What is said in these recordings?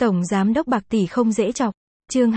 Tổng Giám đốc bạc tỷ không dễ chọc. Chương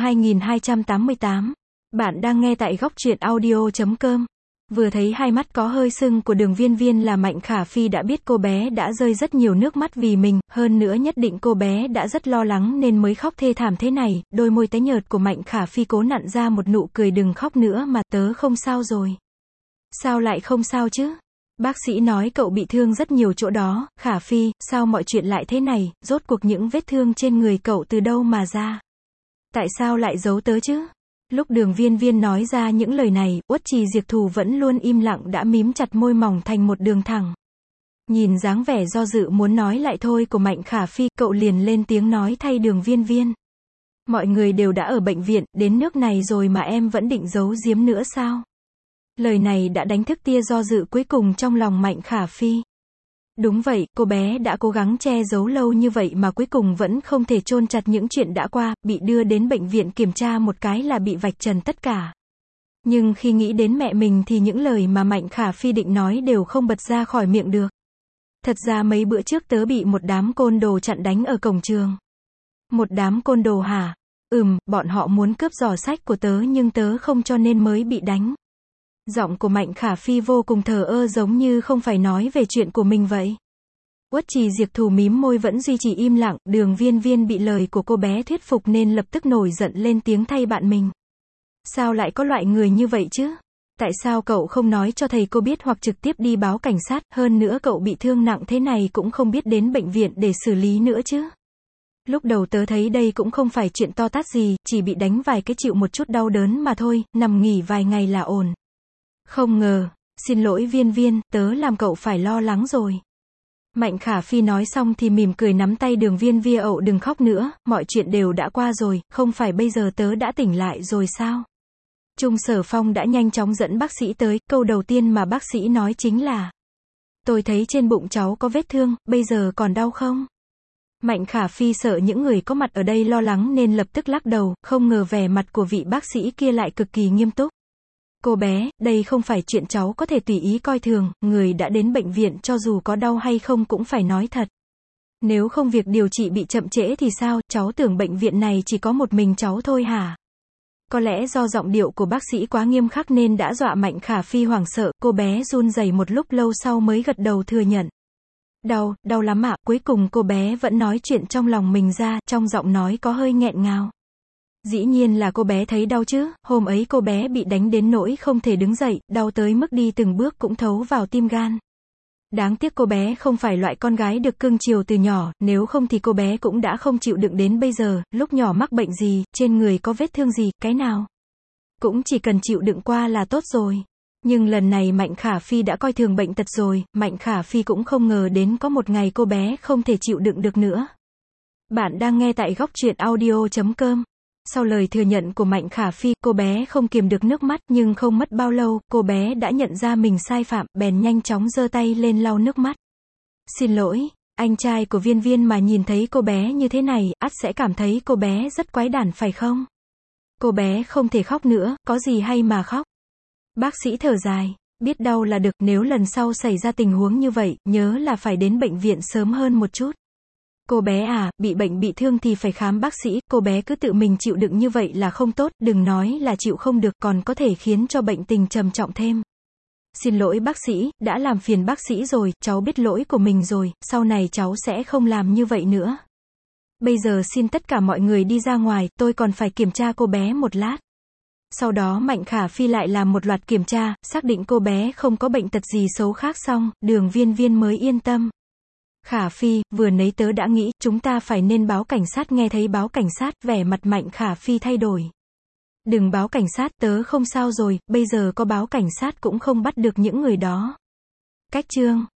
2288. Bạn đang nghe tại góc truyện audio.com. Vừa thấy hai mắt có hơi sưng của Đường Viên Viên là Mạnh Khả Phi đã biết cô bé đã rơi rất nhiều nước mắt vì mình, hơn nữa nhất định cô bé đã rất lo lắng nên mới khóc thê thảm thế này. Đôi môi tái nhợt của Mạnh Khả Phi cố nặn ra một nụ cười, đừng khóc nữa mà, tớ không sao rồi. Sao lại không sao chứ? Bác sĩ nói cậu bị thương rất nhiều chỗ đó. Khả Phi, sao mọi chuyện lại thế này, rốt cuộc những vết thương trên người cậu từ đâu mà ra? Tại sao lại giấu tớ chứ? Lúc Đường Viên Viên nói ra những lời này, Uất Trì Diệp Thù vẫn luôn im lặng đã mím chặt môi mỏng thành một đường thẳng. Nhìn dáng vẻ do dự muốn nói lại thôi của Mạnh Khả Phi, cậu liền lên tiếng nói thay Đường Viên Viên. Mọi người đều đã ở bệnh viện, đến nước này rồi mà em vẫn định giấu giếm nữa sao? Lời này đã đánh thức tia do dự cuối cùng trong lòng Mạnh Khả Phi. Đúng vậy, cô bé đã cố gắng che giấu lâu như vậy mà cuối cùng vẫn không thể chôn chặt những chuyện đã qua, bị đưa đến bệnh viện kiểm tra một cái là bị vạch trần tất cả. Nhưng khi nghĩ đến mẹ mình thì những lời mà Mạnh Khả Phi định nói đều không bật ra khỏi miệng được. Thật ra mấy bữa trước tớ bị một đám côn đồ chặn đánh ở cổng trường. Một đám côn đồ hả? Bọn họ muốn cướp giỏ sách của tớ nhưng tớ không cho nên mới bị đánh. Giọng của Mạnh Khả Phi vô cùng thờ ơ giống như không phải nói về chuyện của mình vậy. Uất Trì Diệp Thù mím môi vẫn duy trì im lặng, Đường Viên Viên bị lời của cô bé thuyết phục nên lập tức nổi giận lên tiếng thay bạn mình. Sao lại có loại người như vậy chứ? Tại sao cậu không nói cho thầy cô biết hoặc trực tiếp đi báo cảnh sát, hơn nữa cậu bị thương nặng thế này cũng không biết đến bệnh viện để xử lý nữa chứ? Lúc đầu tớ thấy đây cũng không phải chuyện to tát gì, chỉ bị đánh vài cái chịu một chút đau đớn mà thôi, nằm nghỉ vài ngày là ổn. Không ngờ, xin lỗi Viên Viên, tớ làm cậu phải lo lắng rồi. Mạnh Khả Phi nói xong thì mỉm cười nắm tay Đường Viên Viên, ậu đừng khóc nữa, mọi chuyện đều đã qua rồi, không phải bây giờ tớ đã tỉnh lại rồi sao? Trung Sở Phong đã nhanh chóng dẫn bác sĩ tới, câu đầu tiên mà bác sĩ nói chính là: tôi thấy trên bụng cháu có vết thương, bây giờ còn đau không? Mạnh Khả Phi sợ những người có mặt ở đây lo lắng nên lập tức lắc đầu, không ngờ vẻ mặt của vị bác sĩ kia lại cực kỳ nghiêm túc. Cô bé, đây không phải chuyện cháu có thể tùy ý coi thường, người đã đến bệnh viện cho dù có đau hay không cũng phải nói thật. Nếu không việc điều trị bị chậm trễ thì sao, cháu tưởng bệnh viện này chỉ có một mình cháu thôi hả? Có lẽ do giọng điệu của bác sĩ quá nghiêm khắc nên đã dọa Mạnh Khả Phi hoảng sợ, cô bé run rẩy một lúc lâu sau mới gật đầu thừa nhận. Đau lắm ạ, cuối cùng cô bé vẫn nói chuyện trong lòng mình ra, trong giọng nói có hơi nghẹn ngào. Dĩ nhiên là cô bé thấy đau chứ, hôm ấy cô bé bị đánh đến nỗi không thể đứng dậy, đau tới mức đi từng bước cũng thấu vào tim gan. Đáng tiếc cô bé không phải loại con gái được cưng chiều từ nhỏ, nếu không thì cô bé cũng đã không chịu đựng đến bây giờ, lúc nhỏ mắc bệnh gì, trên người có vết thương gì, cái nào cũng chỉ cần chịu đựng qua là tốt rồi. Nhưng lần này Mạnh Khả Phi đã coi thường bệnh tật rồi, Mạnh Khả Phi cũng không ngờ đến có một ngày cô bé không thể chịu đựng được nữa. Bạn đang nghe tại góc truyện audio.com. Sau lời thừa nhận của Mạnh Khả Phi, cô bé không kiềm được nước mắt, nhưng không mất bao lâu, cô bé đã nhận ra mình sai phạm, bèn nhanh chóng giơ tay lên lau nước mắt. Xin lỗi, anh trai của Viên Viên mà nhìn thấy cô bé như thế này, ắt sẽ cảm thấy cô bé rất quái đản phải không? Cô bé không thể khóc nữa, có gì hay mà khóc? Bác sĩ thở dài, biết đau là được, nếu lần sau xảy ra tình huống như vậy, nhớ là phải đến bệnh viện sớm hơn một chút. Cô bé à, bị bệnh bị thương thì phải khám bác sĩ, cô bé cứ tự mình chịu đựng như vậy là không tốt, đừng nói là chịu không được, còn có thể khiến cho bệnh tình trầm trọng thêm. Xin lỗi bác sĩ, đã làm phiền bác sĩ rồi, cháu biết lỗi của mình rồi, sau này cháu sẽ không làm như vậy nữa. Bây giờ xin tất cả mọi người đi ra ngoài, tôi còn phải kiểm tra cô bé một lát. Sau đó Mạnh Khả Phi lại làm một loạt kiểm tra, xác định cô bé không có bệnh tật gì xấu khác xong, Đường Viên Viên mới yên tâm. Khả Phi, vừa nãy tớ đã nghĩ, chúng ta phải nên báo cảnh sát, nghe thấy báo cảnh sát, vẻ mặt Mạnh Khả Phi thay đổi. Đừng báo cảnh sát, tớ không sao rồi, bây giờ có báo cảnh sát cũng không bắt được những người đó. Cách chương